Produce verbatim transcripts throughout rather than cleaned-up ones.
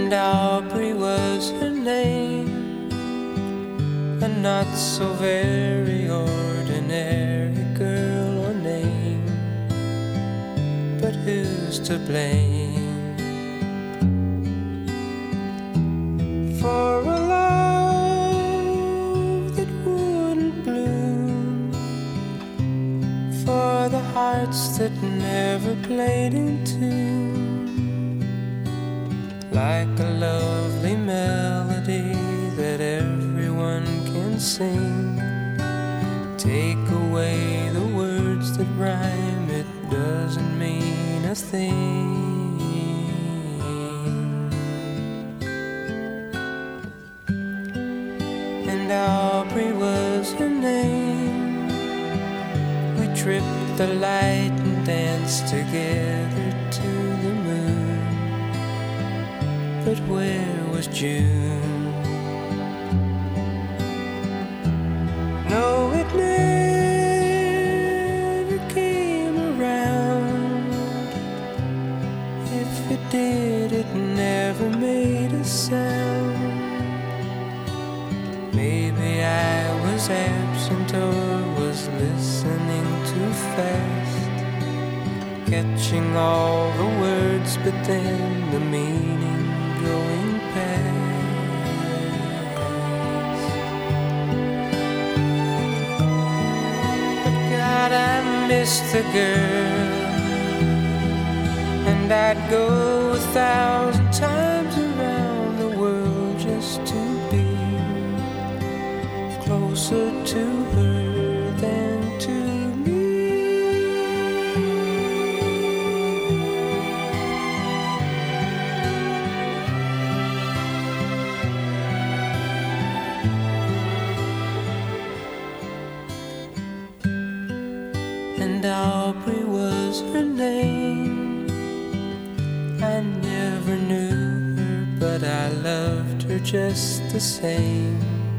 And Aubrey was her name, a not so very ordinary girl or name, but who's to blame for a love that wouldn't bloom, for the hearts that never played in tune, like a lovely melody that everyone can sing. Take away the words that rhyme, it doesn't mean a thing. And Aubrey was her name. We tripped the light and danced together to the moon. But where was June? No, it never came around. If it did, it never made a sound. Maybe I was absent or was listening too fast, catching all the words, but then the meaning going past. But God, I miss the girl, and I'd go a thousand times around the world just to be closer to her than to me. And Aubrey was her name. I never knew her, but I loved her just the same.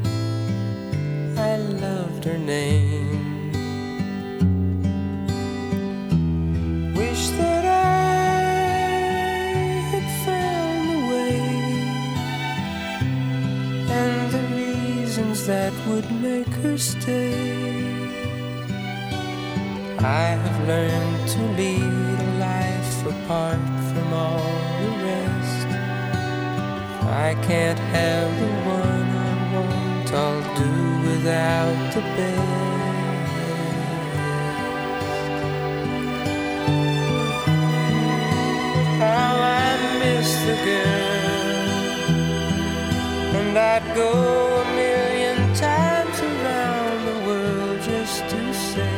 I loved her name. Wish that I had found the way and the reasons that would make her stay. I have learned to lead a life apart from all the rest. I can't have the one I want, I'll do without the best. How I miss the girl, and I'd go a million times around the world just to say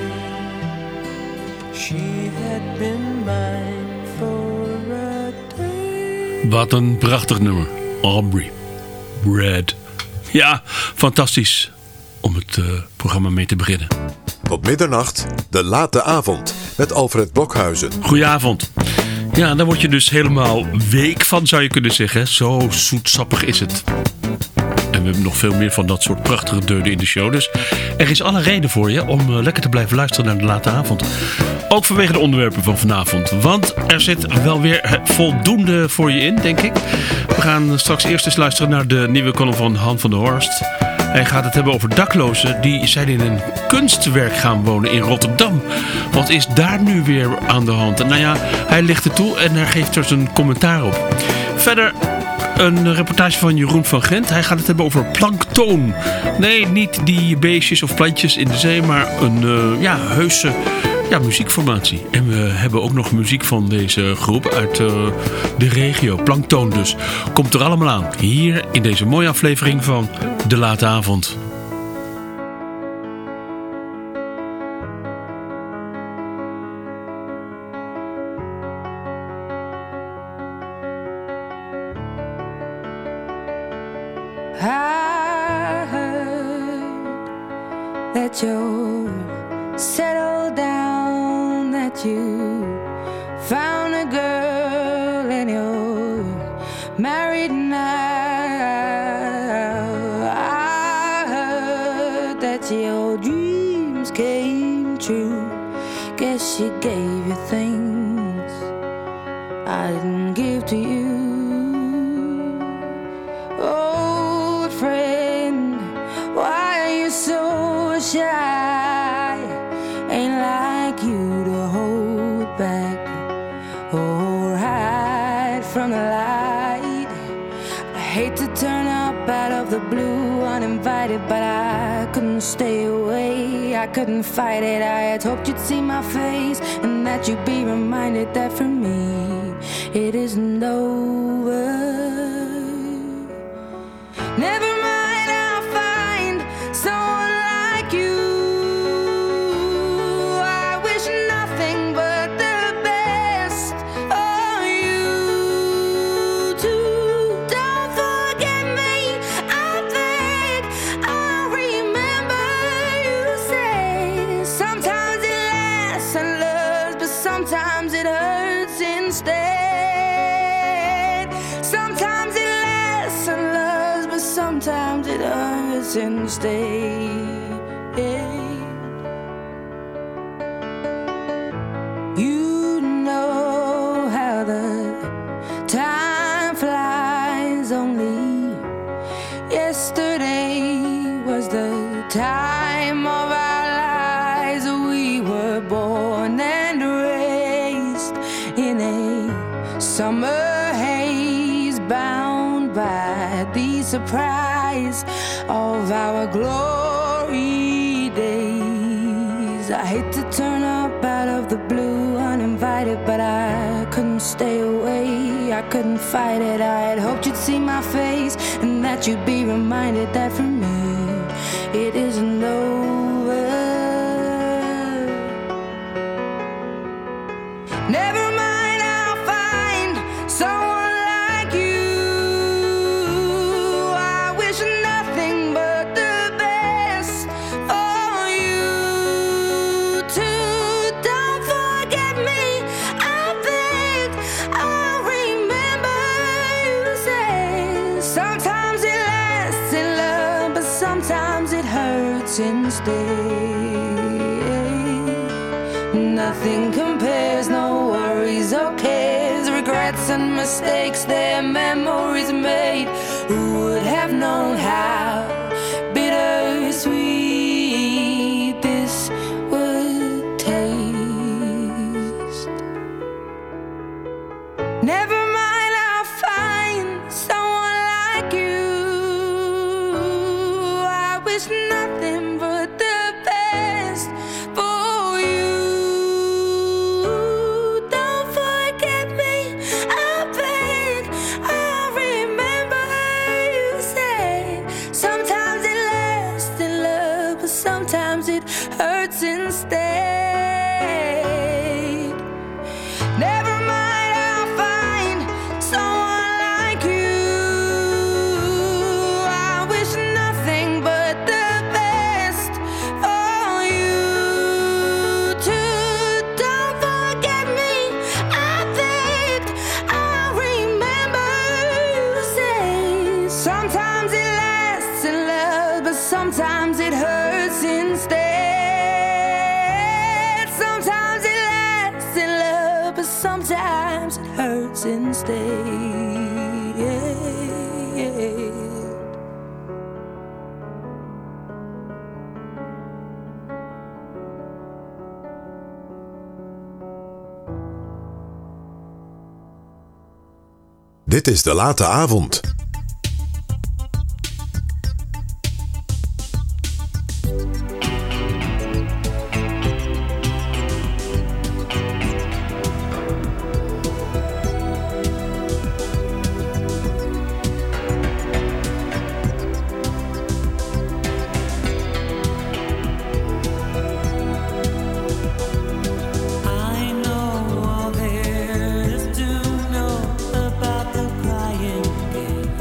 she had been mine for a day. Wat een prachtig nummer. Aubrey. Red. Ja, fantastisch om het uh, programma mee te beginnen. Tot middernacht, de late avond met Alfred Blokhuizen. Goedenavond. Ja, daar word je dus helemaal week van, zou je kunnen zeggen. Zo zoetsappig is het. En we hebben nog veel meer van dat soort prachtige deuren in de show. Dus er is alle reden voor je om uh, lekker te blijven luisteren naar de late avond. Ook vanwege de onderwerpen van vanavond. Want er zit wel weer voldoende voor je in, denk ik. We gaan straks eerst eens luisteren naar de nieuwe column van Han van der Horst. Hij gaat het hebben over daklozen die zijn in een kunstwerk gaan wonen in Rotterdam. Wat is daar nu weer aan de hand? Nou ja, hij ligt er toe en hij geeft er zijn commentaar op. Verder een reportage van Jeroen van Gent. Hij gaat het hebben over planktoon. Nee, niet die beestjes of plantjes in de zee, maar een uh, ja, heuse ja, muziekformatie. En we hebben ook nog muziek van deze groep uit uh, de regio. Planktoon dus. Komt er allemaal aan. Hier in deze mooie aflevering van De Late Avond. I heard that you're settled down, that you found a girl and you're married now. I heard that your dreams came true. Guess she gave you things I didn't give to you. right. I hate to turn up out of the blue uninvited, but I couldn't stay away, I couldn't fight it. I had hoped you'd see my face and that you'd be reminded that for me it isn't over. Never mind, I'll find someone like you. I wish nothing but the best for you too. Don't forget me, I think I'll remember you say sometimes it lasts and loves, but sometimes it hurts instead. Sometimes it lasts and loves, but sometimes it hurts instead. You know how the time flies. Only yesterday was the time of our lives. We were born and raised in a summer haze, bound by the surprise of our glory days. I hate to turn up out of the blue uninvited, but I couldn't stay away, I couldn't fight it. I had hoped you'd see my face and that you'd be reminded that for me it isn't over. Never mind, I'll find someone like you. I wish nothing but the best for you too. Don't forget me, I think I'll remember you say sometimes it lasts in love, but sometimes it hurts instead. Nothing compares, no worries or cares, regrets and mistakes, their memories made. Who would have known how bittersweet this would taste? Never mind, I'll find someone like you. I wish nothing but the best for you. Don't forget me, I beg, I'll remember you say sometimes it lasts in love, but sometimes it hurts instead. Never mind, I'll find someone like you. I wish nothing but the best for you too. Don't forget me, I think I'll remember you say sometimes it lasts in love, but sometimes it hurts instead. Sometimes it lasts in love, but sometimes it hurts instead. Dit is De Late Avond. I know all there is to know about the crying game.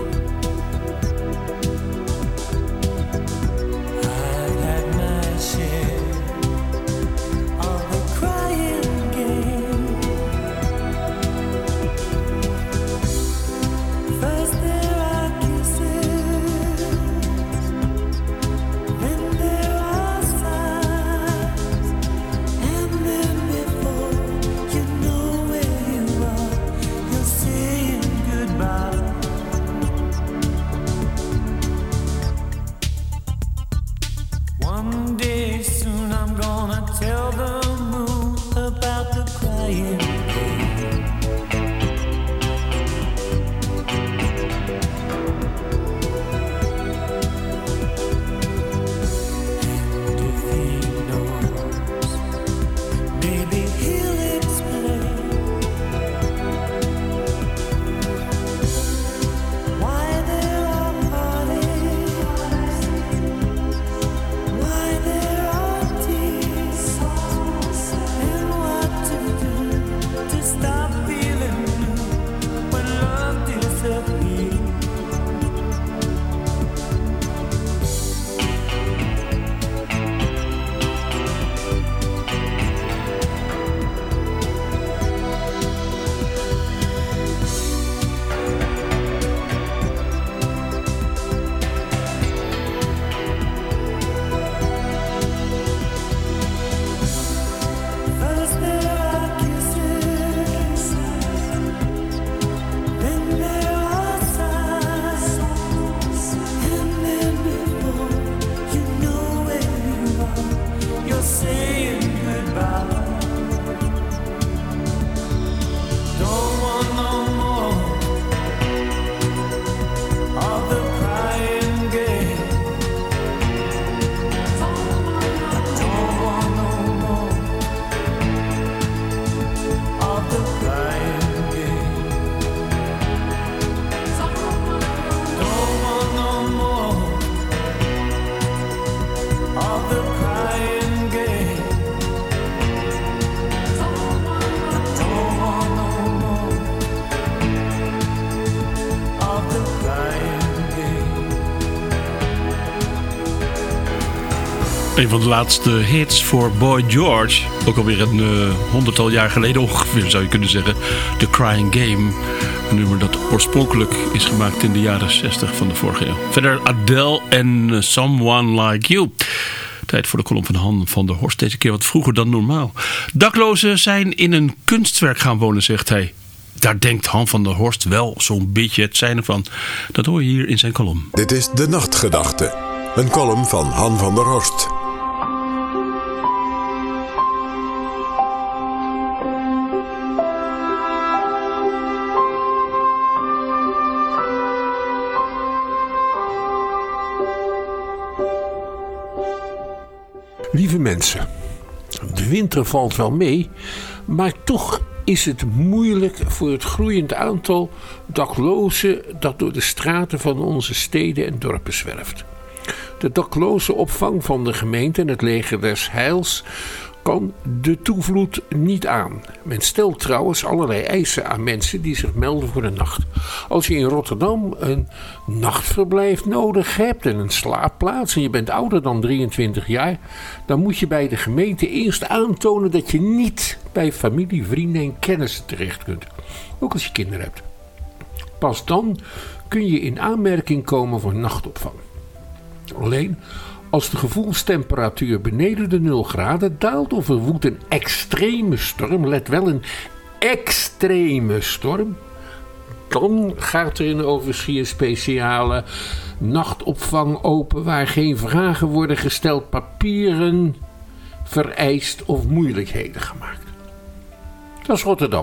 Een van de laatste hits voor Boy George. Ook alweer een uh, honderdtal jaar geleden ongeveer zou je kunnen zeggen. The Crying Game. Een nummer dat oorspronkelijk is gemaakt in de jaren zestig van de vorige eeuw. Verder Adele en uh, Someone Like You. Tijd voor de column van Han van der Horst. Deze keer wat vroeger dan normaal. Daklozen zijn in een kunstwerk gaan wonen, zegt hij. Daar denkt Han van der Horst wel zo'n beetje het zijn van. Dat hoor je hier in zijn column. Dit is De Nachtgedachte. Een column van Han van der Horst. Lieve mensen, de winter valt wel mee, maar toch is het moeilijk voor het groeiend aantal daklozen dat door de straten van onze steden en dorpen zwerft. De daklozenopvang van de gemeente en het leger des Heils kan de toevloed niet aan. Men stelt trouwens allerlei eisen aan mensen die zich melden voor de nacht. Als je in Rotterdam een nachtverblijf nodig hebt en een slaapplaats en je bent ouder dan drieëntwintig jaar, dan moet je bij de gemeente eerst aantonen dat je niet bij familie, vrienden en kennissen terecht kunt. Ook als je kinderen hebt. Pas dan kun je in aanmerking komen voor nachtopvang. Alleen als de gevoelstemperatuur beneden de nul graden daalt of er woedt een extreme storm, let wel een extreme storm, dan gaat er in Overschie een speciale nachtopvang open waar geen vragen worden gesteld, papieren vereist of moeilijkheden gemaakt. Dat is Rotterdam.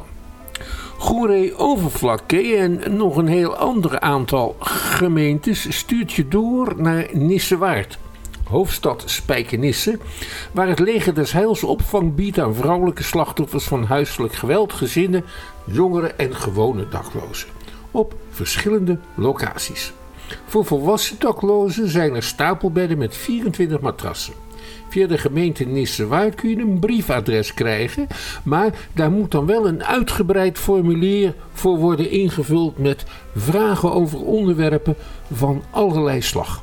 Goeree-Overflakkee en nog een heel ander aantal gemeentes stuurt je door naar Nissewaard. Hoofdstad Spijkenisse, waar het leger des Heils opvang biedt aan vrouwelijke slachtoffers van huiselijk geweld, gezinnen, jongeren en gewone daklozen. Op verschillende locaties. Voor volwassen daklozen zijn er stapelbedden met vierentwintig matrassen. Via de gemeente Nissewaard kun je een briefadres krijgen, maar daar moet dan wel een uitgebreid formulier voor worden ingevuld met vragen over onderwerpen van allerlei slag.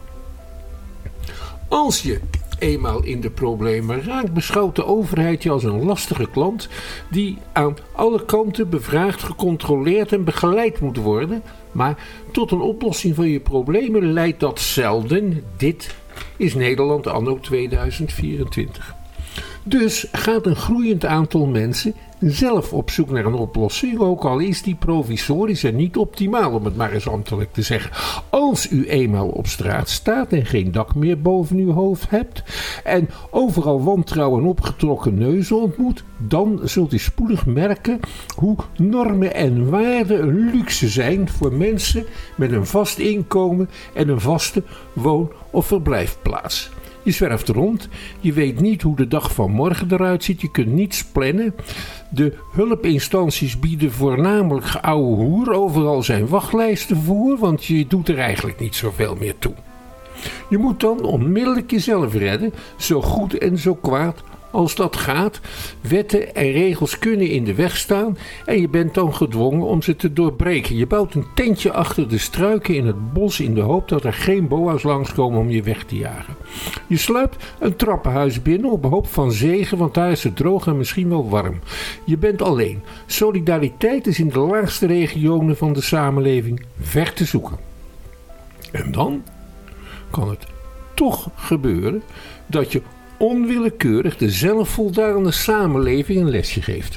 Als je eenmaal in de problemen raakt, beschouwt de overheid je als een lastige klant die aan alle kanten bevraagd, gecontroleerd en begeleid moet worden. Maar tot een oplossing van je problemen leidt dat zelden. Dit is Nederland anno tweeduizend vierentwintig. Dus gaat een groeiend aantal mensen zelf op zoek naar een oplossing, ook al is die provisorisch en niet optimaal, om het maar eens ambtelijk te zeggen. Als u eenmaal op straat staat en geen dak meer boven uw hoofd hebt en overal wantrouwen en opgetrokken neuzen ontmoet, dan zult u spoedig merken hoe normen en waarden een luxe zijn voor mensen met een vast inkomen en een vaste woon- of verblijfplaats. Je zwerft rond, je weet niet hoe de dag van morgen eruit ziet, je kunt niets plannen. De hulpinstanties bieden voornamelijk geouwe hoer, overal zijn wachtlijsten voor, want je doet er eigenlijk niet zoveel meer toe. Je moet dan onmiddellijk jezelf redden, zo goed en zo kwaad als dat gaat. Wetten en regels kunnen in de weg staan en je bent dan gedwongen om ze te doorbreken. Je bouwt een tentje achter de struiken in het bos in de hoop dat er geen boa's langskomen om je weg te jagen. Je sluipt een trappenhuis binnen op hoop van zegen, want daar is het droog en misschien wel warm. Je bent alleen. Solidariteit is in de laagste regionen van de samenleving ver te zoeken. En dan kan het toch gebeuren dat je onwillekeurig de zelfvoldane samenleving een lesje geeft.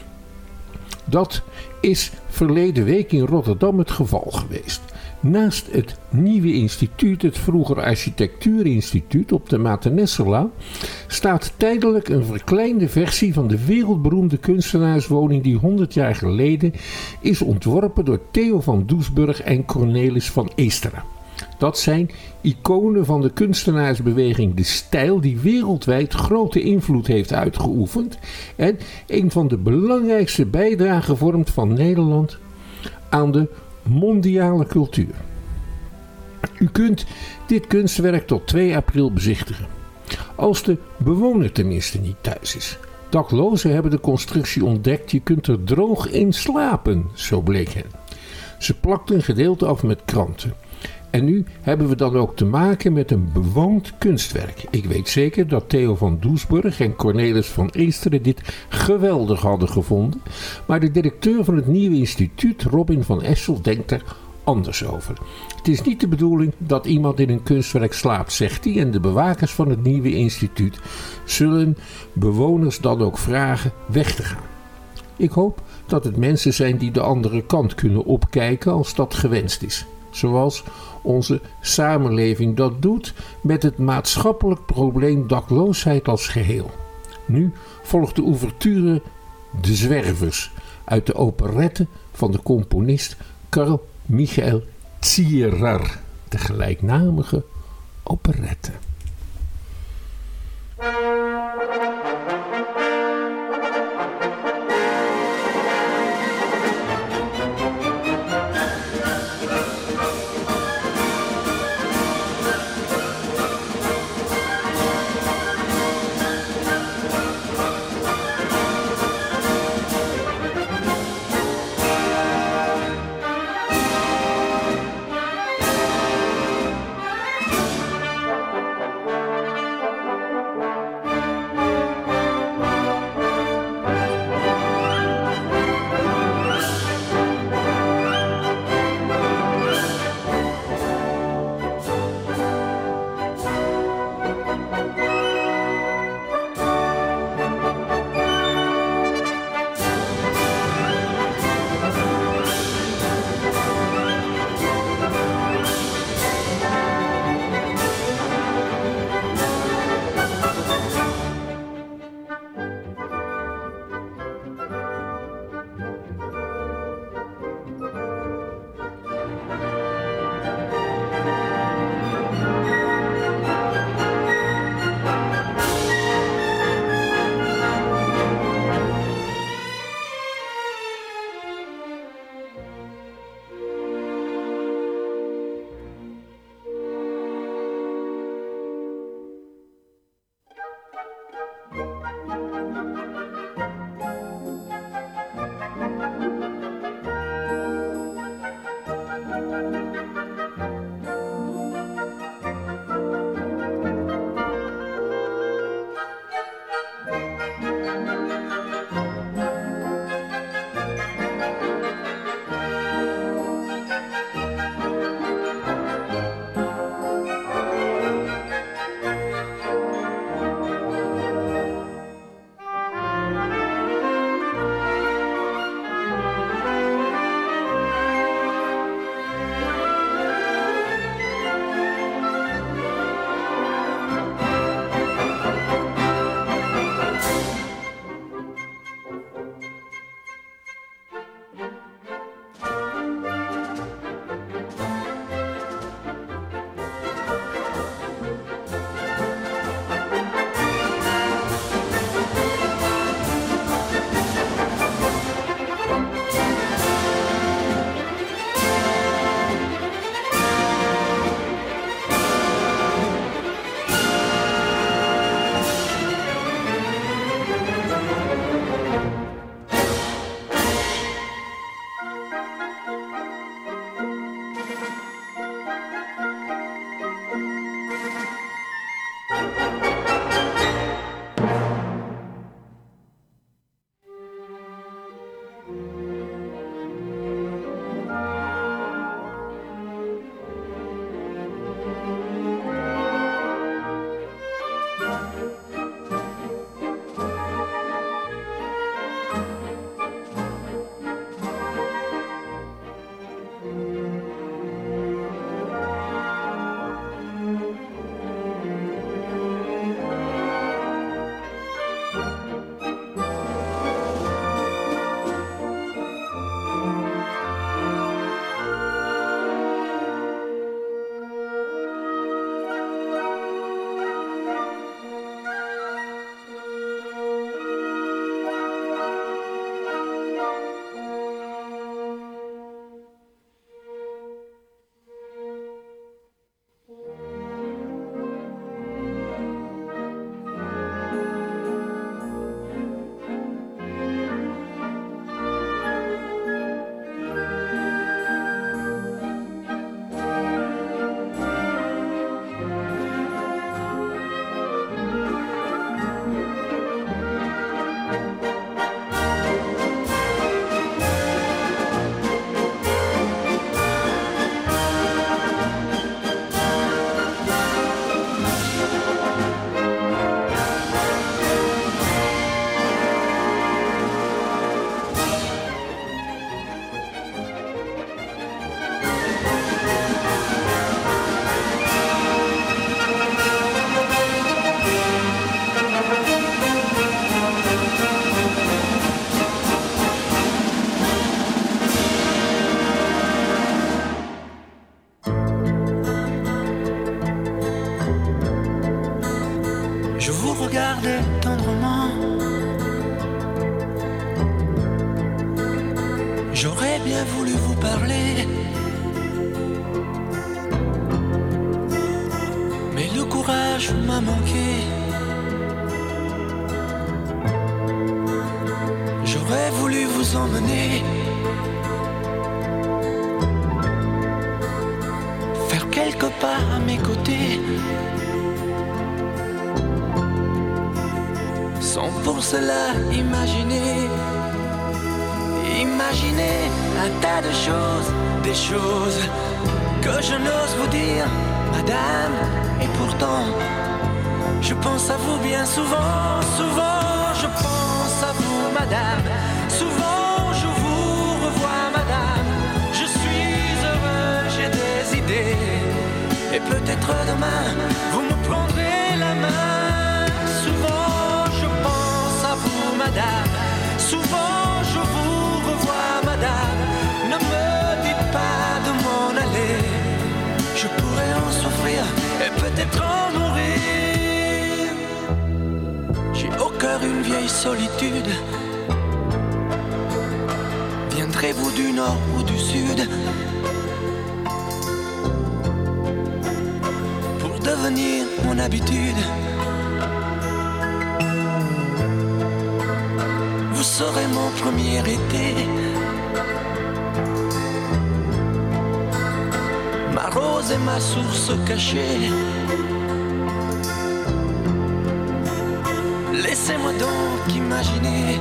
Dat is verleden week in Rotterdam het geval geweest. Naast het nieuwe instituut, het vroeger architectuurinstituut op de Matenessela, staat tijdelijk een verkleinde versie van de wereldberoemde kunstenaarswoning die honderd jaar geleden is ontworpen door Theo van Doesburg en Cornelis van Eesteren. Dat zijn iconen van de kunstenaarsbeweging De Stijl die wereldwijd grote invloed heeft uitgeoefend en een van de belangrijkste bijdragen vormt van Nederland aan de mondiale cultuur. U kunt dit kunstwerk tot twee april bezichtigen. Als de bewoner tenminste niet thuis is. Daklozen hebben de constructie ontdekt, je kunt er droog in slapen, zo bleek hen. Ze plakten een gedeelte af met kranten. En nu hebben we dan ook te maken met een bewoond kunstwerk. Ik weet zeker dat Theo van Doesburg en Cornelis van Eesteren dit geweldig hadden gevonden. Maar de directeur van het nieuwe instituut, Robin van Essel, denkt er anders over. Het is niet de bedoeling dat iemand in een kunstwerk slaapt, zegt hij. En de bewakers van het nieuwe instituut zullen bewoners dan ook vragen weg te gaan. Ik hoop dat het mensen zijn die de andere kant kunnen opkijken als dat gewenst is. Zoals onze samenleving dat doet met het maatschappelijk probleem dakloosheid als geheel. Nu volgt de ouverture De Zwervers uit de operette van de componist Karl Michael Zierer, de gelijknamige operette. regardait tendrement. J'aurais bien voulu vous parler, mais le courage m'a manqué. J'aurais voulu vous emmener, faire quelques pas à mes côtés, sans pour cela imaginer, imaginer un tas de choses, des choses que je n'ose vous dire, madame. Et pourtant, je pense à vous bien souvent, souvent je pense à vous, madame. Souvent je vous revois, madame. Je suis heureux, j'ai des idées, et peut-être demain vous me prendrez la main. Souvent je pense à vous, madame. Souvent je vous revois, madame. Ne me dites pas de m'en aller, je pourrais en souffrir et peut-être en mourir. J'ai au cœur une vieille solitude. Viendrez-vous du nord ou du sud pour devenir mon habitude? Vous serez mon premier été, ma rose et ma source cachée. Laissez-moi donc imaginer,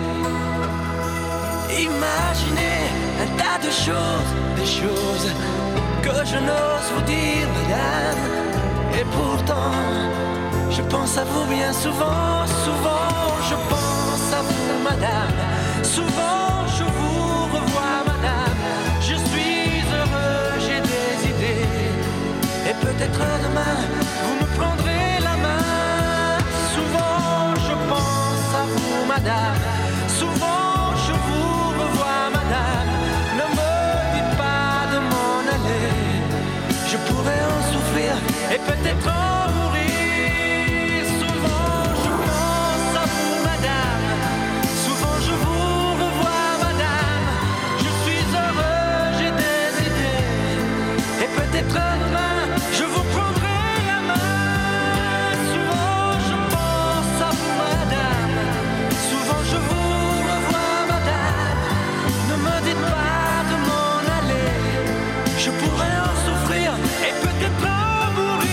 imaginer un tas de choses, des choses que je n'ose vous dire, madame. Et pourtant, je pense à vous bien souvent, souvent je pense à vous, madame. Souvent je vous revois, madame. Je suis heureux, j'ai des idées, et peut-être demain vous me prendrez la main. Souvent je pense à vous, madame. Souvent je vous revois, madame. Ne me dites pas de m'en aller, je pourrais en souffrir et peut-être en mourir. Souvent je pense à vous, madame. Souvent je vous revois, madame. Je suis heureux, j'ai des idées, et peut-être demain je vous prendrai la main. Souvent je pense à vous, madame. Souvent je vous revois, madame. Ne me dites pas de m'en aller, je pourrais en souffrir et peut-être en mourir.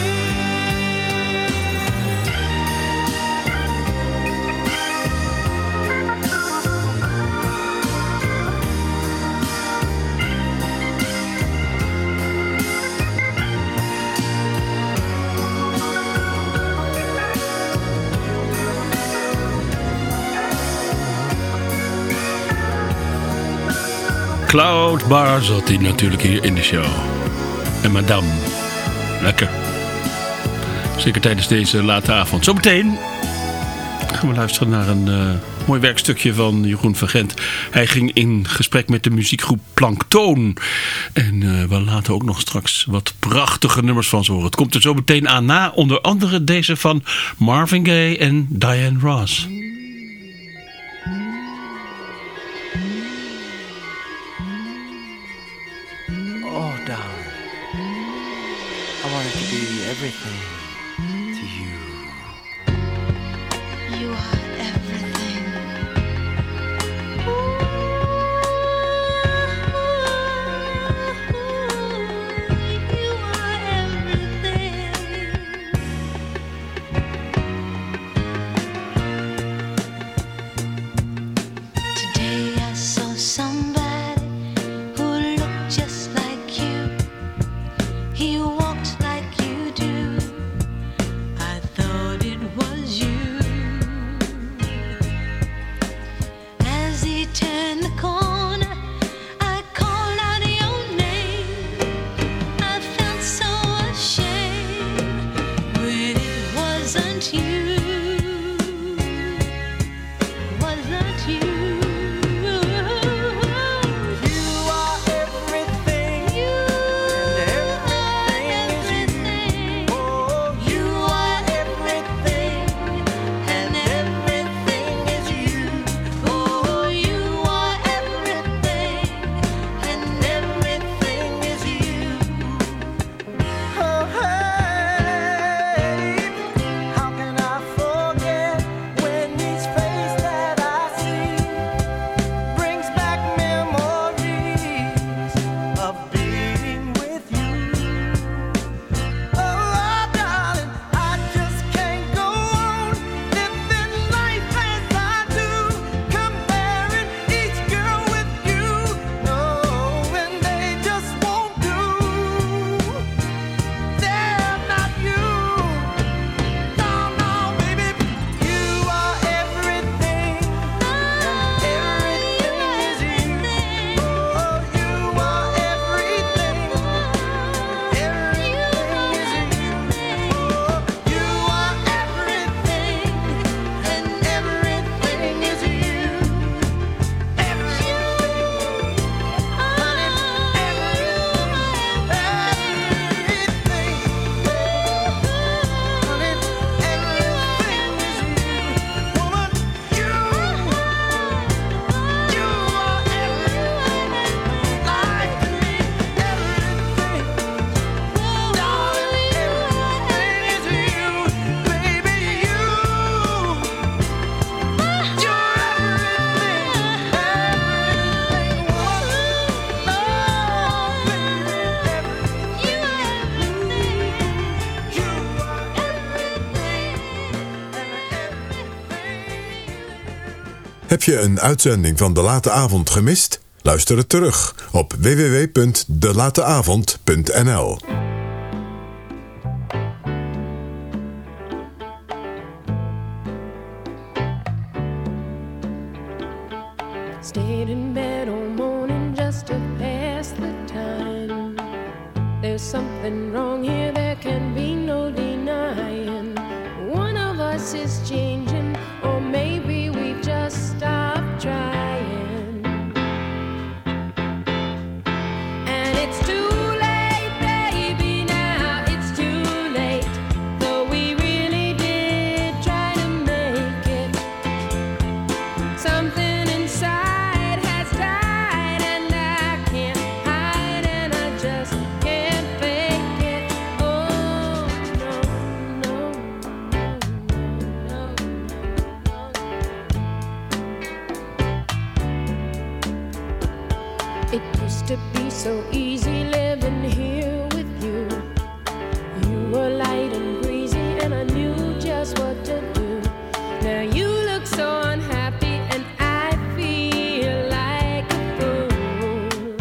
Cloud Bar zat hij natuurlijk hier in de show. En madame. Lekker. Zeker tijdens deze late avond. Zometeen gaan we luisteren naar een uh, mooi werkstukje van Jeroen van Gent. Hij ging in gesprek met de muziekgroep Planktoon. En uh, we laten ook nog straks wat prachtige nummers van ze horen. Het komt er zo meteen aan na. Onder andere deze van Marvin Gaye en Diana Ross. Oh, darling, I wanted to be everything to you. You are everything. You are everything. Today I saw somebody who looked just like you. He walked like you do. Heb je een uitzending van De Late Avond gemist? Luister het terug op w w w punt de late avond punt n l. Stayed in bed all morning just to pass the time. There's something wrong here, there can be no denying. One of us is changing, or maybe we just stopped trying. And it's too late, baby, now it's too late. Though we really did try to make it. Something inside has died, and I can't hide, and I just can't fake it. Oh, no, no, no, no, no, no. It used to be so easy living here with you. You were light and breezy, and I knew just what to do. Now you look so unhappy, and I feel like a fool.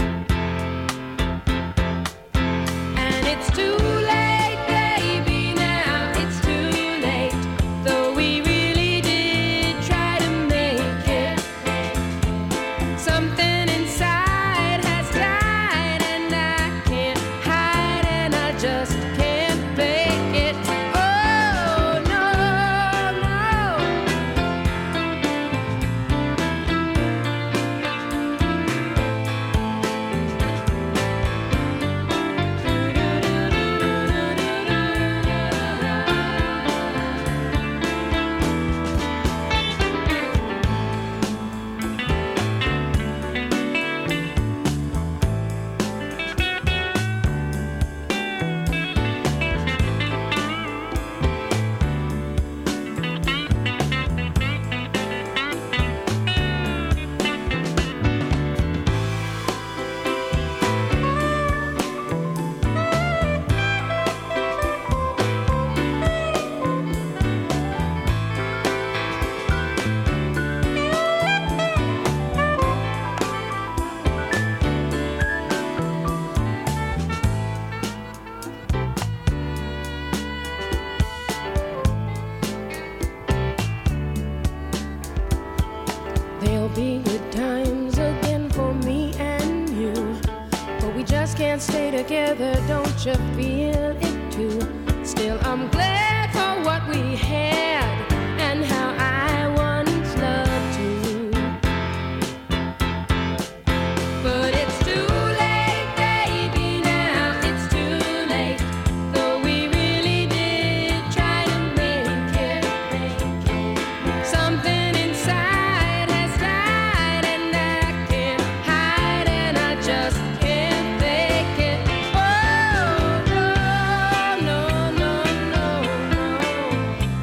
And it's too late, baby, now it's too late. Though we really did try to make it. Something inside has died, and I can't hide, and I just can't fake it. Oh, no, no. There'll be good times again for me and you, but we just can't stay together, don't you feel it too? Still, I'm glad for what we had and how I once loved you. But it's too late, baby, now it's too late. Though we really did try to make it. Something inside has died, and I can't hide, and I just can't fake it. Oh, no, no, no, no, no.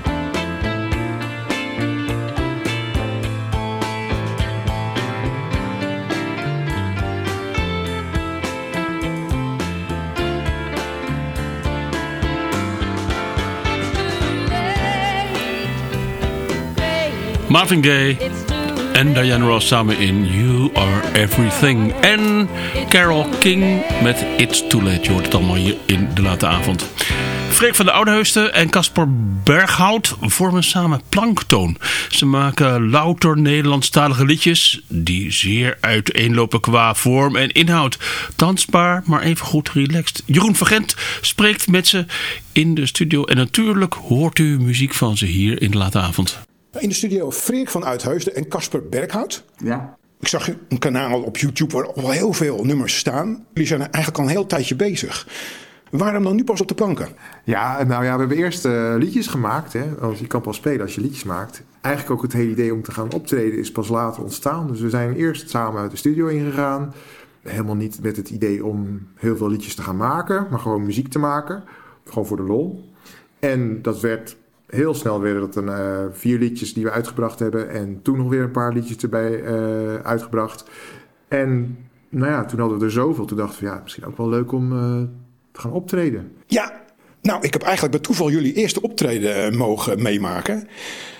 Marvin Gaye en Diana Ross samen in You Are Everything. En Carole King met It's Too Late. Je hoort het allemaal hier in De Late Avond. Freek van de Oudeheusden en Casper Berghout vormen samen Planktoon. Ze maken louter Nederlandstalige liedjes die zeer uiteenlopen qua vorm en inhoud. Dansbaar, maar even goed relaxed. Jeroen van Gent spreekt met ze in de studio. En natuurlijk hoort u muziek van ze hier in De Late Avond. In de studio Freek van Uitheusden en Casper Berghout. Ja. Ik zag een kanaal op YouTube waar al heel veel nummers staan. Jullie zijn eigenlijk al een heel tijdje bezig. Waarom dan nu pas op de planken? Ja, nou ja, we hebben eerst uh, liedjes gemaakt. Hè? Want je kan pas spelen als je liedjes maakt. Eigenlijk ook het hele idee om te gaan optreden is pas later ontstaan. Dus we zijn eerst samen uit de studio ingegaan. Helemaal niet met het idee om heel veel liedjes te gaan maken. Maar gewoon muziek te maken. Gewoon voor de lol. En dat werd... Heel snel werden dat een uh, vier liedjes die we uitgebracht hebben. En toen nog weer een paar liedjes erbij uh, uitgebracht. En nou ja, toen hadden we er zoveel. Toen dachten we, ja, misschien ook wel leuk om uh, te gaan optreden. Ja, nou, ik heb eigenlijk bij toeval jullie eerste optreden mogen meemaken.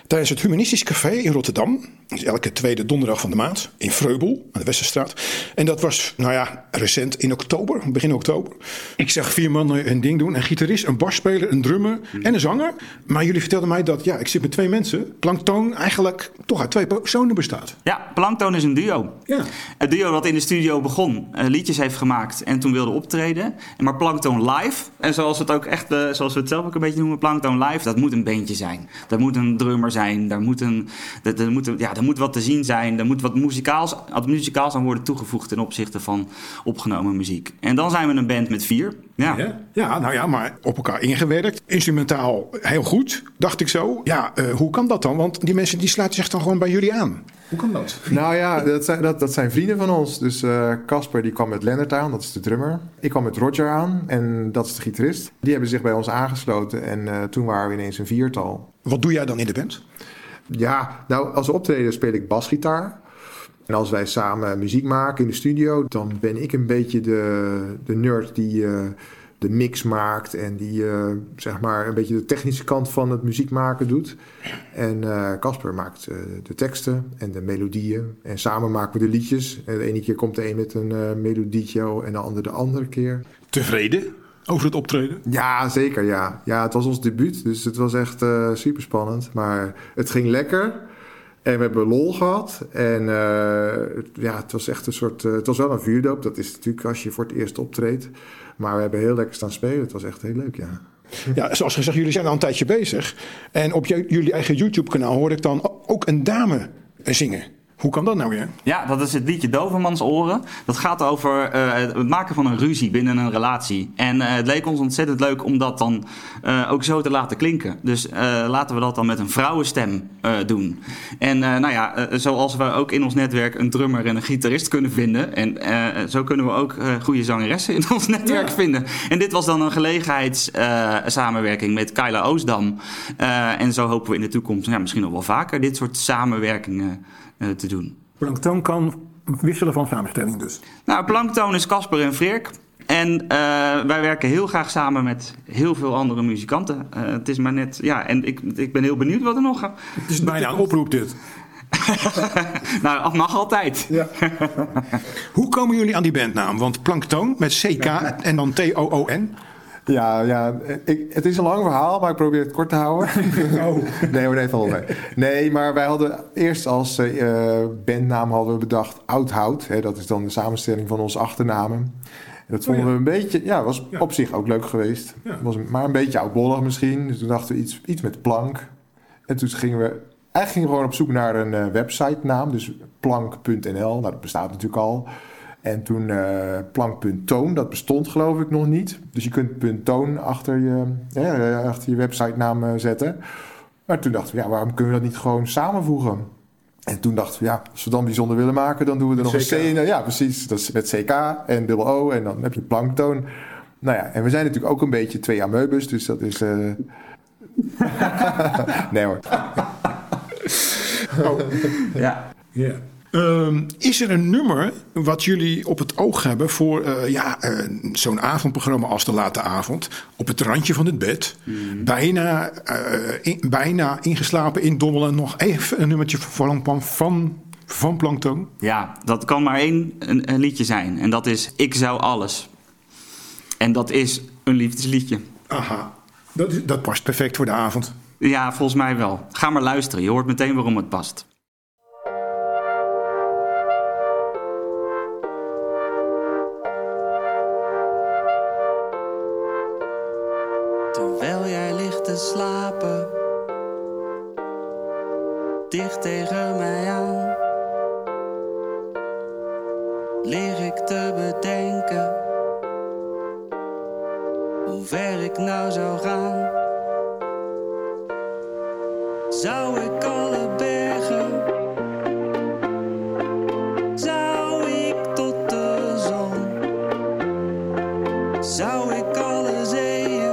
tijdens het Humanistisch Café in Rotterdam. Dus elke tweede donderdag van de maand in Vreubel aan de Westerstraat. En dat was, nou ja, recent in oktober, begin oktober. Ik zag vier mannen een ding doen. Een gitarist, een basspeler, een drummer en een zanger. Maar jullie vertelden mij dat, ja, ik zit met twee mensen. Planktoon eigenlijk toch uit twee personen bestaat. Ja, Planktoon is een duo. Ja. Een duo dat in de studio begon, uh, liedjes heeft gemaakt en toen wilde optreden. Maar Planktoon live, en zoals we het ook echt, uh, zoals we het zelf ook een beetje noemen, Planktoon live, dat moet een bandje zijn. Dat moet een drummer zijn, daar moet, een, dat, dat moet, ja, er moet wat te zien zijn, er moet wat muzikaals, wat muzikaals aan worden toegevoegd ten opzichte van opgenomen muziek. En dan zijn we een band met vier. Ja, ja, ja nou ja, maar op elkaar ingewerkt. Instrumentaal heel goed, dacht ik zo. Ja, uh, hoe kan dat dan? Want die mensen die sluiten zich dan gewoon bij jullie aan. Hoe kan dat? Nou ja, dat zijn, dat, dat zijn vrienden van ons. Dus Casper uh, die kwam met Lennart aan, dat is de drummer. Ik kwam met Roger aan en dat is de gitarist. Die hebben zich bij ons aangesloten en uh, toen waren we ineens een viertal. Wat doe jij dan in de band? Ja, nou als we optreden speel ik basgitaar. En als wij samen muziek maken in de studio, dan ben ik een beetje de, de nerd die uh, de mix maakt en die uh, zeg maar een beetje de technische kant van het muziek maken doet. En Casper uh, maakt uh, de teksten en de melodieën. En samen maken we de liedjes. En de ene keer komt de een met een uh, melodietje en de ander de andere keer. Tevreden over het optreden? Ja, zeker ja. Ja, het was ons debuut, dus het was echt uh, super spannend. Maar het ging lekker. En we hebben lol gehad. En uh, ja, het was echt een soort... Uh, het was wel een vuurdoop. Dat is natuurlijk als je voor het eerst optreedt. Maar we hebben heel lekker staan spelen. Het was echt heel leuk, ja. Ja, zoals gezegd, jullie zijn al een tijdje bezig. En op j- jullie eigen YouTube-kanaal hoor ik dan ook een dame zingen. Hoe kan dat nou weer? Ja, dat is het liedje Dovermans Oren. Dat gaat over uh, het maken van een ruzie binnen een relatie. En uh, het leek ons ontzettend leuk om dat dan uh, ook zo te laten klinken. Dus uh, laten we dat dan met een vrouwenstem uh, doen. En uh, nou ja, uh, zoals we ook in ons netwerk een drummer en een gitarist kunnen vinden. En uh, zo kunnen we ook uh, goede zangeressen in ons netwerk ja. vinden. En dit was dan een gelegenheidssamenwerking uh, met Kyla Oostdam. Uh, en zo hopen we in de toekomst ja, misschien nog wel vaker dit soort samenwerkingen Uh, te doen. Planktoon kan wisselen van samenstelling dus? Nou, Planktoon is Casper en Freek. En uh, wij werken heel graag samen met heel veel andere muzikanten. Uh, het is maar net... Ja, en ik, ik ben heel benieuwd wat er nog... Het is bijna een oproep dit. Nou, dat mag altijd. Ja. Hoe komen jullie aan die bandnaam? Want Planktoon met C K en dan T O O N... Ja, ja ik, het is een lang verhaal, maar ik probeer het kort te houden. Oh. Nee, hoor, nee, valt mee. Nee, maar wij hadden eerst als uh, bandnaam hadden we bedacht Oudhout. Hè, dat is dan de samenstelling van onze achternamen. En dat vonden oh, ja. we een beetje, ja, was ja. op zich ook leuk geweest. Ja. Was maar een beetje oudbollig misschien. Dus toen dachten we iets, iets met plank. En toen gingen we, eigenlijk gingen we gewoon op zoek naar een uh, website naam. Dus plank punt n l, nou dat bestaat natuurlijk al. En toen uh, plank.toon, dat bestond geloof ik nog niet. Dus je kunt .toon achter je, ja, achter je website-naam uh, zetten. Maar toen dachten we, ja, waarom kunnen we dat niet gewoon samenvoegen? En toen dachten we, ja, als we dan bijzonder willen maken, dan doen we er nog een C in. Ja, precies. Dat is met C K en dubbel O en dan heb je planktoon. Nou ja, en we zijn natuurlijk ook een beetje twee ameubus, dus dat is... Uh... nee hoor. Oh. Ja. Ja. Um, is er een nummer wat jullie op het oog hebben voor uh, ja, uh, zo'n avondprogramma als De Late Avond? Op het randje van het bed. Mm. Bijna, uh, in, bijna ingeslapen, indommelen. Nog even een nummertje van, van, van, van Planktoon. Ja, dat kan maar één een, een liedje zijn. En dat is Ik Zou Alles. En dat is een liefdesliedje. Aha, dat, is, dat past perfect voor de avond. Ja, volgens mij wel. Ga maar luisteren. Je hoort meteen waarom het past. Terwijl jij ligt te slapen, dicht tegen mij aan, lig ik te bedenken hoe ver ik nou zou gaan. Zou ik alle bergen, zou ik tot de zon, zou ik alle zeeën,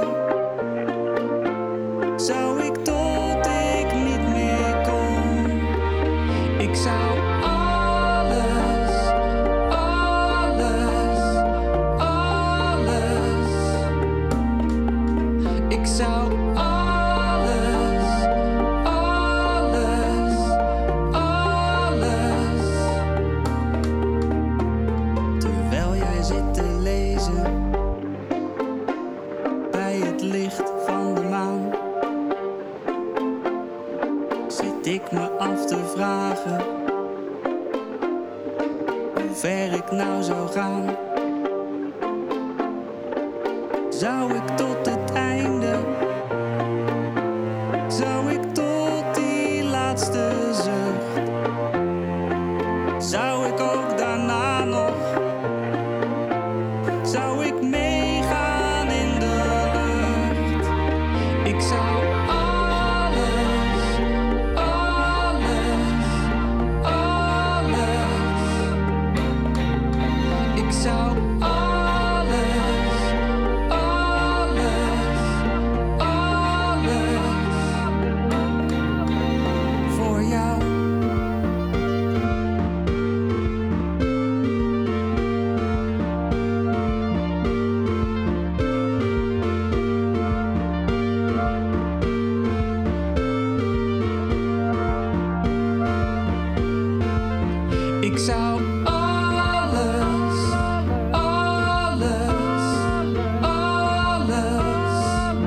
zou ik tot ik niet meer kon. Ik zou alles, alles, alles. Ik zou alles, alles, licht van de maan zit ik me af te vragen hoe ver ik nou zou gaan. Zou ik tot het einde, zou ik tot die laatste zucht, zou ik ook daarna nog, zou ik meegaan in de lucht. Ik zou alles, alles, alles. Ik zou alles, alles, alles voor jou. Ik zou alles, alles, alles.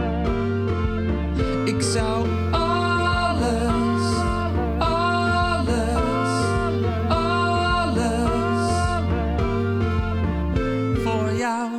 Ik zou alles, alles, alles voor jou.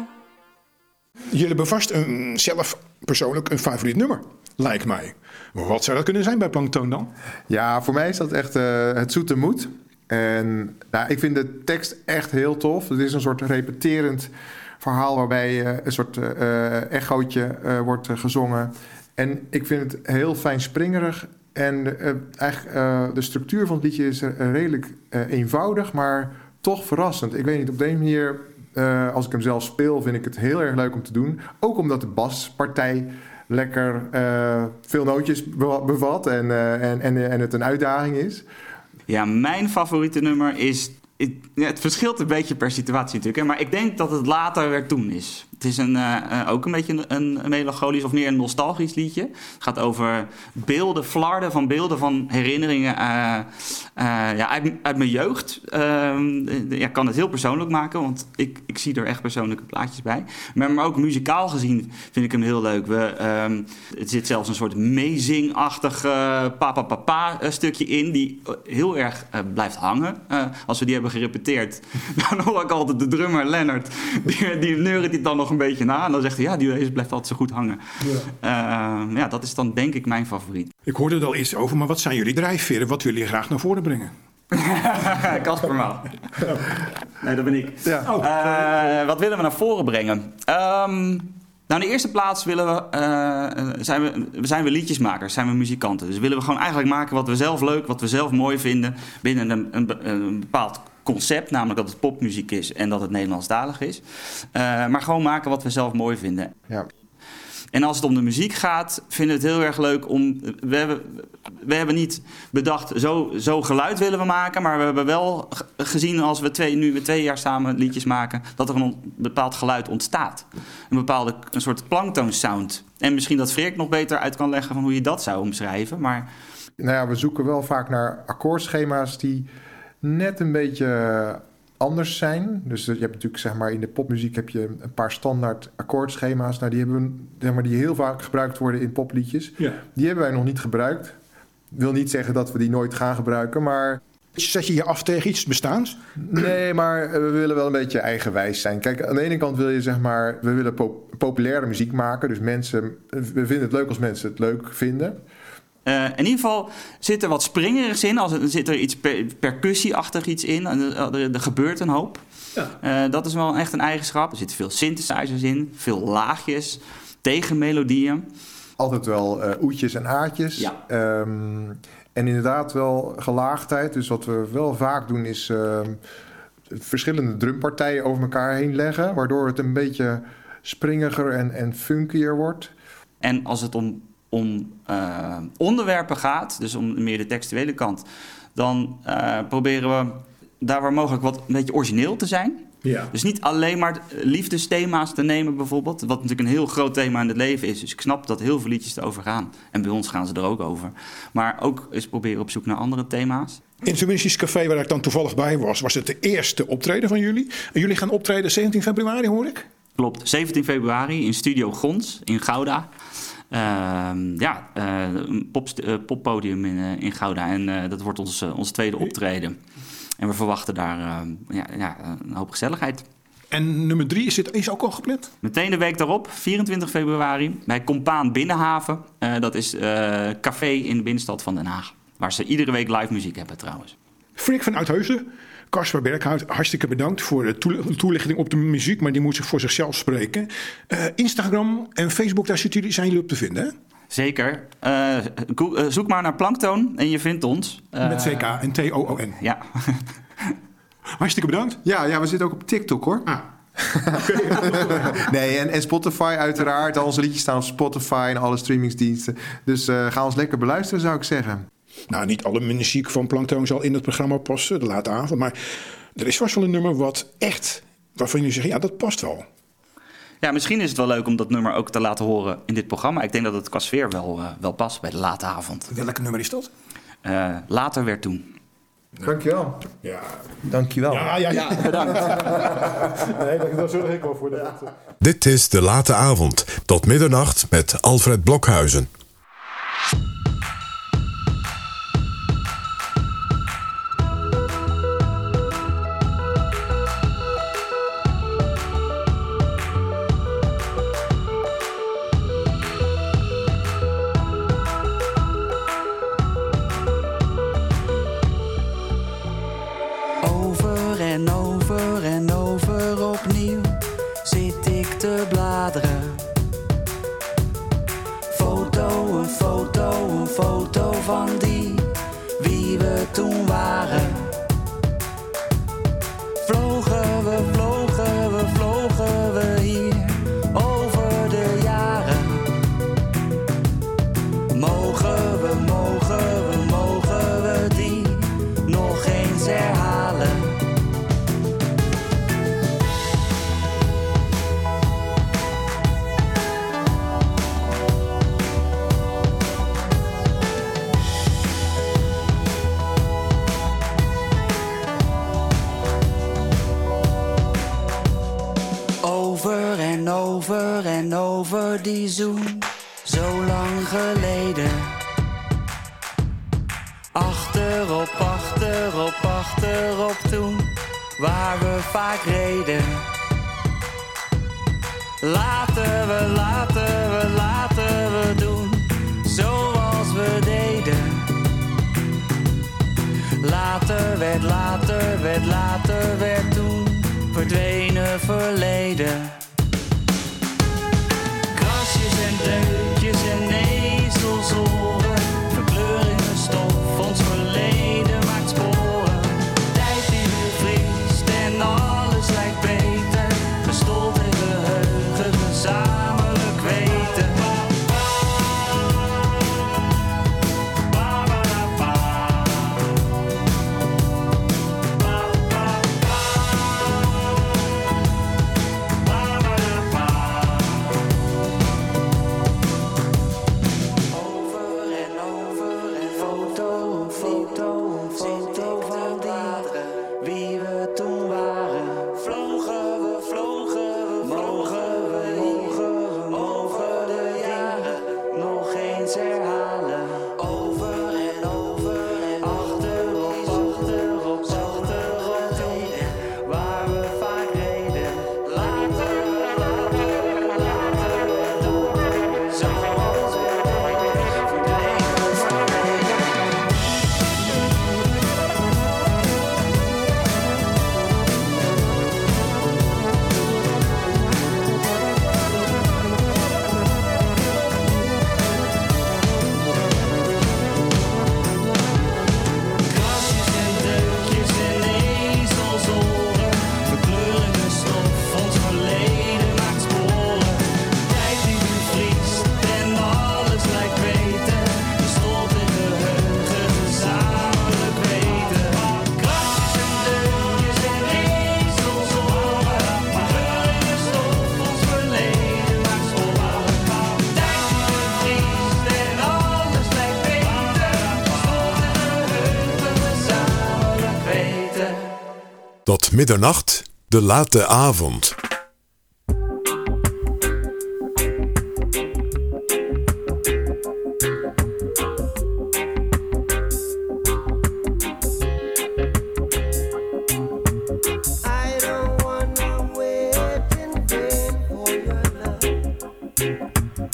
Jullie hebben vast een, zelf persoonlijk een favoriet nummer, lijkt mij. Wat zou dat kunnen zijn bij Planktoon dan? Ja, voor mij is dat echt uh, Het Zoete Moed. En nou, ik vind de tekst echt heel tof. Het is een soort repeterend verhaal waarbij uh, een soort uh, echootje uh, wordt uh, gezongen. En ik vind het heel fijnspringerig. En uh, eigenlijk, uh, de structuur van het liedje is uh, redelijk uh, eenvoudig, maar toch verrassend. Ik weet niet, op deze manier, uh, als ik hem zelf speel, vind ik het heel erg leuk om te doen. Ook omdat de baspartij lekker uh, veel nootjes bevat en, uh, en, en, en het een uitdaging is. Ja, mijn favoriete nummer is... Het, ja, het verschilt een beetje per situatie natuurlijk, hè, maar ik denk dat het Later weer toen is. Het is een, uh, ook een beetje een, een melancholisch of meer een nostalgisch liedje. Het gaat over beelden, flarden van beelden van herinneringen uh, uh, ja, uit, uit mijn jeugd. Uh, ja, ik kan het heel persoonlijk maken, want ik, ik zie er echt persoonlijke plaatjes bij. Maar, maar ook muzikaal gezien vind ik hem heel leuk. We, um, er zit zelfs een soort meezingachtig uh, pa-pa-pa-pa stukje in, die heel erg uh, blijft hangen. Uh, als we die hebben gerepeteerd, dan hoor ik altijd de drummer Lennart, die, die neurt dit dan nog een beetje na. En dan zegt hij, ja, die deze blijft altijd zo goed hangen. Ja. Uh, ja, dat is dan denk ik mijn favoriet. Ik hoorde er al iets over, maar wat zijn jullie drijfveren? Wat willen jullie graag naar voren brengen? Kasper Maal. Nee, dat ben ik. Ja. Oh, uh, wat willen we naar voren brengen? Um, nou, in de eerste plaats willen we, uh, zijn we, zijn we liedjesmakers, zijn we muzikanten. Dus willen we gewoon eigenlijk maken wat we zelf leuk, wat we zelf mooi vinden binnen een, een, een bepaald concept, namelijk dat het popmuziek is en dat het Nederlandstalig is. Uh, maar gewoon maken wat we zelf mooi vinden. Ja. En als het om de muziek gaat, vinden we het heel erg leuk om... We hebben, we hebben niet bedacht, zo, zo geluid willen we maken, maar we hebben wel gezien als we twee, nu we twee jaar samen liedjes maken, dat er een bepaald geluid ontstaat. Een bepaalde een soort planktoonsound. En misschien dat Freek nog beter uit kan leggen van hoe je dat zou omschrijven, maar... Nou ja, we zoeken wel vaak naar akkoordschema's die net een beetje anders zijn. Dus je hebt natuurlijk, zeg maar, in de popmuziek heb je een paar standaard akkoordschema's. Nou, die hebben, zeg maar, die heel vaak gebruikt worden in popliedjes. Ja. Die hebben wij nog niet gebruikt. Wil niet zeggen dat we die nooit gaan gebruiken, maar... Zet je je af tegen iets bestaans? Nee, maar we willen wel een beetje eigenwijs zijn. Kijk, aan de ene kant wil je, zeg maar, we willen pop- populaire muziek maken. Dus mensen, we vinden het leuk als mensen het leuk vinden. Uh, in ieder geval zit er wat springerigs in. Als er zit er iets per, percussieachtig iets in. Er, er, er gebeurt een hoop. Ja. Uh, dat is wel echt een eigenschap. Er zitten veel synthesizers in. Veel laagjes. Tegenmelodieën. Altijd wel uh, oetjes en aatjes. Ja. Um, en inderdaad wel gelaagdheid. Dus wat we wel vaak doen is uh, verschillende drumpartijen over elkaar heen leggen. Waardoor het een beetje springiger en, en funkier wordt. En als het om... om uh, onderwerpen gaat, dus om meer de textuele kant, dan uh, proberen we daar waar mogelijk wat een beetje origineel te zijn. Ja. Dus niet alleen maar liefdesthema's te nemen bijvoorbeeld, wat natuurlijk een heel groot thema in het leven is. Dus ik snap dat heel veel liedjes erover gaan. En bij ons gaan ze er ook over. Maar ook eens proberen op zoek naar andere thema's. In het Humanistisch Café, waar ik dan toevallig bij was, was het de eerste optreden van jullie. En jullie gaan optreden zeventien februari, hoor ik? Klopt, zeventien februari in Studio Gons in Gouda. Uh, ja, uh, een pop, uh, poppodium in, uh, in Gouda. En uh, dat wordt ons, uh, ons tweede optreden. En we verwachten daar uh, ja, ja, een hoop gezelligheid. En nummer drie, is, dit, is ook al gepland? Meteen de week daarop, vierentwintig februari, bij Compaan Binnenhaven. Uh, dat is uh, café in de binnenstad van Den Haag. Waar ze iedere week live muziek hebben trouwens. Freek van Uithuizen, Caspar Berghout, hartstikke bedankt voor de toe- toelichting op de muziek. Maar die moet zich voor zichzelf spreken. Uh, Instagram en Facebook, daar zitten jullie, zijn jullie op te vinden, hè? Zeker. Uh, go- uh, zoek maar naar Planktoon en je vindt ons. Uh, Met C K en T O O N. Ja. Hartstikke bedankt. Ja, ja, we zitten ook op TikTok, hoor. Ah. nee, en, en Spotify uiteraard. Al onze liedjes staan op Spotify en alle streamingsdiensten. Dus uh, ga ons lekker beluisteren, zou ik zeggen. Nou, niet alle muziek van Planktoon zal in het programma passen, de late avond. Maar er is vast wel een nummer wat echt, waarvan jullie zeggen, ja, dat past wel. Ja, misschien is het wel leuk om dat nummer ook te laten horen in dit programma. Ik denk dat het qua sfeer wel, uh, wel past bij de late avond. Welk nummer is dat? Uh, later werd toen. Dankjewel. Ja. Dankjewel. Ja, ja, ja. ja bedankt. nee, daar zorg ik wel voor. Dat ja. Dit is De Late Avond. Tot middernacht met Alfred Blokhuizen. Over en over en over opnieuw zit ik te bladeren. Foto, een foto, een foto van die wie we toen waren. Vlogen we, vlogen we, vlogen we hier over de jaren. Mogen we, mogen we, mogen we die nog eens herhalen. Over en over en over die zoen, zo lang geleden. Achterop, achterop, achterop toen, waar we vaak reden. Laten we, laten we, laten we doen, zoals we deden. Later werd, later werd, later werd toen, verdwenen verleden. Krasjes en deukjes en ezelsoren, verkleuringen stof, ons verleden maakt sporen. Tijd die weer vriest en alles lijkt beter, gestold en geheugen, gezamenlijk weten. Tot middernacht, De Late Avond.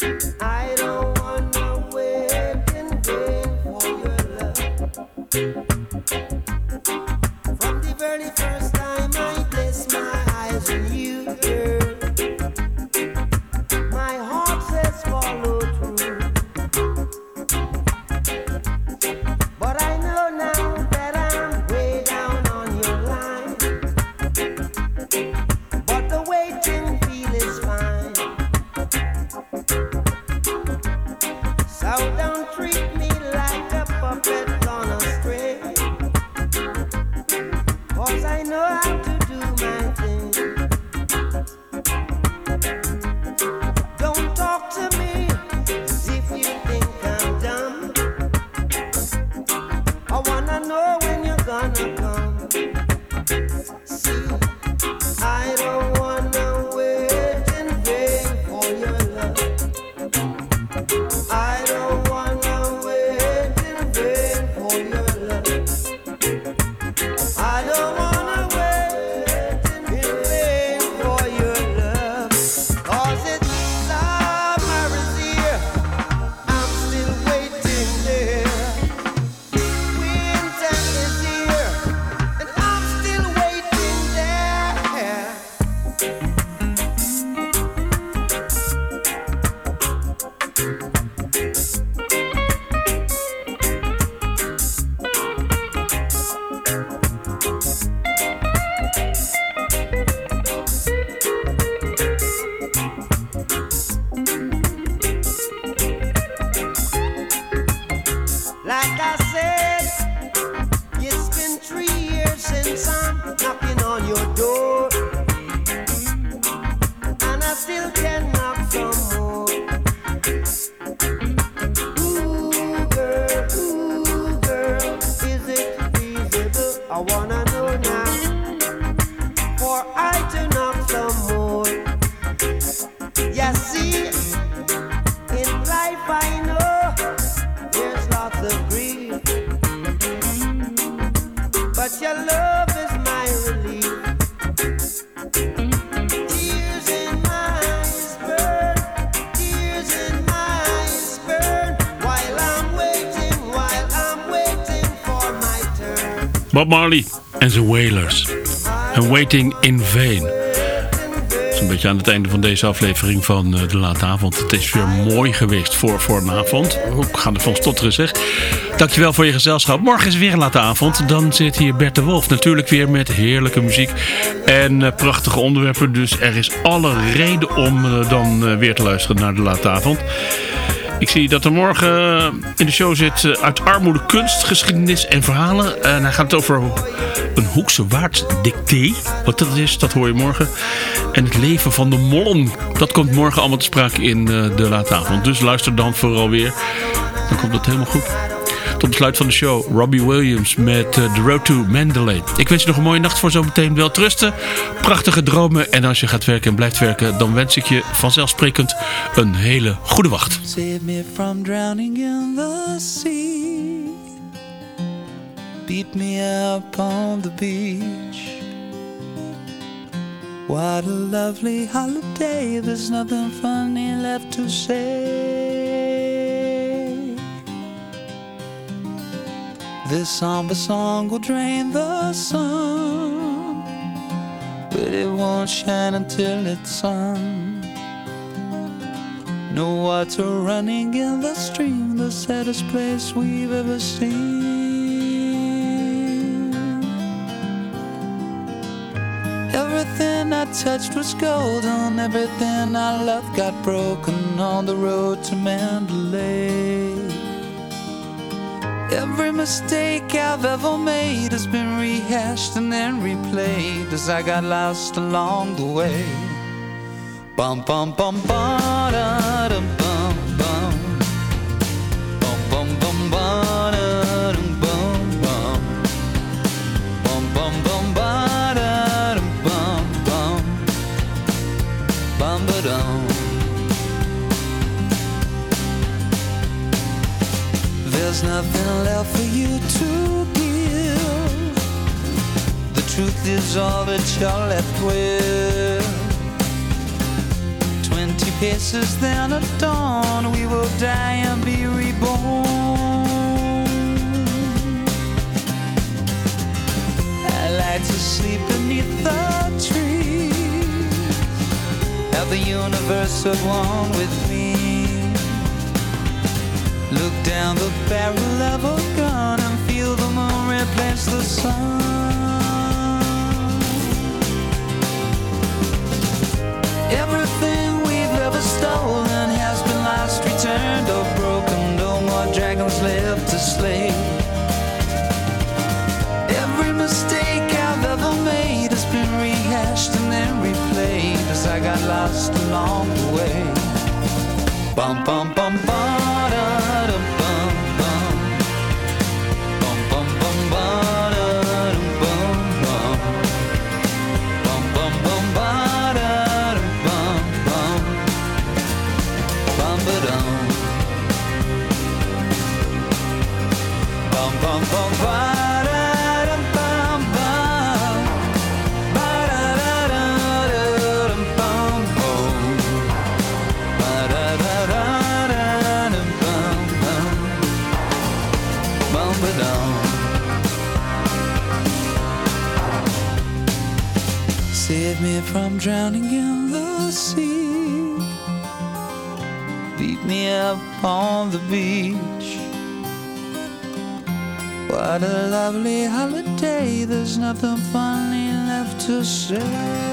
I don't wanna wait in vain for your love. From the very first time I place my eyes on you, girl, my heart says follow through. But I know now that I'm way down on your line. But the waiting feel is fine. So don't treat me like a puppet on a string. 'Cause I know how to do my thing. Don't talk to me as if you think I'm dumb. I wanna know when you're gonna come. See, I don't wanna wait in vain for your love. I don't wanna wait in vain for your love. I don't wanna wait in vain for your love. 'Cause it's summer is here. I'm still waiting there. Winter is here, and I'm still waiting there. Like I said, it's been three years since I'm knocking on your door, and I still can knock some more. Ooh, girl, ooh, girl, is it feasible? I wanna know now, for I to knock some more. Yeah, see, in life I know there's lots of grief, but your love is my relief. Tears in my eyes burn, tears in my eyes burn, while I'm waiting, while I'm waiting for my turn. Bob Marley en zijn Wailers. En Waiting in Vain. Een beetje aan het einde van deze aflevering van uh, De Late Avond. Het is weer mooi geweest voor, voor een avond. We gaan ervan stotteren, zeg. Dankjewel voor je gezelschap. Morgen is weer een Late Avond. Dan zit hier Bert de Wolf natuurlijk weer met heerlijke muziek en uh, prachtige onderwerpen. Dus er is alle reden om uh, dan uh, weer te luisteren naar De Late Avond. Ik zie dat er morgen in de show zit uh, uit armoede, kunst, geschiedenis en verhalen. En hij gaat het over een Hoekse Waard-dicté. Wat dat is, dat hoor je morgen. En het leven van de mollen. Dat komt morgen allemaal te sprake in uh, De Late Avond. Dus luister dan vooral weer. Dan komt het helemaal goed. Tot besluit van de show, Robbie Williams met uh, The Road to Mandalay. Ik wens je nog een mooie nacht voor zometeen. Wel trusten, prachtige dromen. En als je gaat werken en blijft werken, dan wens ik je vanzelfsprekend een hele goede wacht. Save me from drowning in the sea. Beat me up on the beach. What a lovely holiday. There's nothing funny left to say. This somber song will drain the sun, but it won't shine until it's sung. No water running in the stream, the saddest place we've ever seen. Everything I touched was golden, everything I loved got broken on the road to Mandalay. Every mistake I've ever made has been rehashed and then replayed as I got lost along the way. Bum bum bum ba da dum bum bum. Bum bum bum ba da dum bum bum. Bum bum bum ba da dum bum bum. Bum ba dum. There's nothing left for you to give. The truth is all that you're left with. Twenty kisses, then at dawn we will die and be reborn. I like to sleep beneath the trees, have the universe at one with me. Look down the barrel of a gun and feel the moon replace the sun. Everything we've ever stolen has been lost, returned, or broken. No more dragons left to slay. Every mistake I've ever made has been rehashed and then replayed as I got lost along the way. Bum bum bum bum da dum bum bum. Bum bum bum ba da dum bum bum. Bum bum bum ba da dum bum bum. Bum ba dum. Bum bum bum ba da dum bum bum. Ba da da da da dum bum bum. Ba da da da da dum bum bum. Bum ba dum. Save me from drowning in the sea. Beat me up on the beach. What a lovely holiday. There's nothing funny left to say.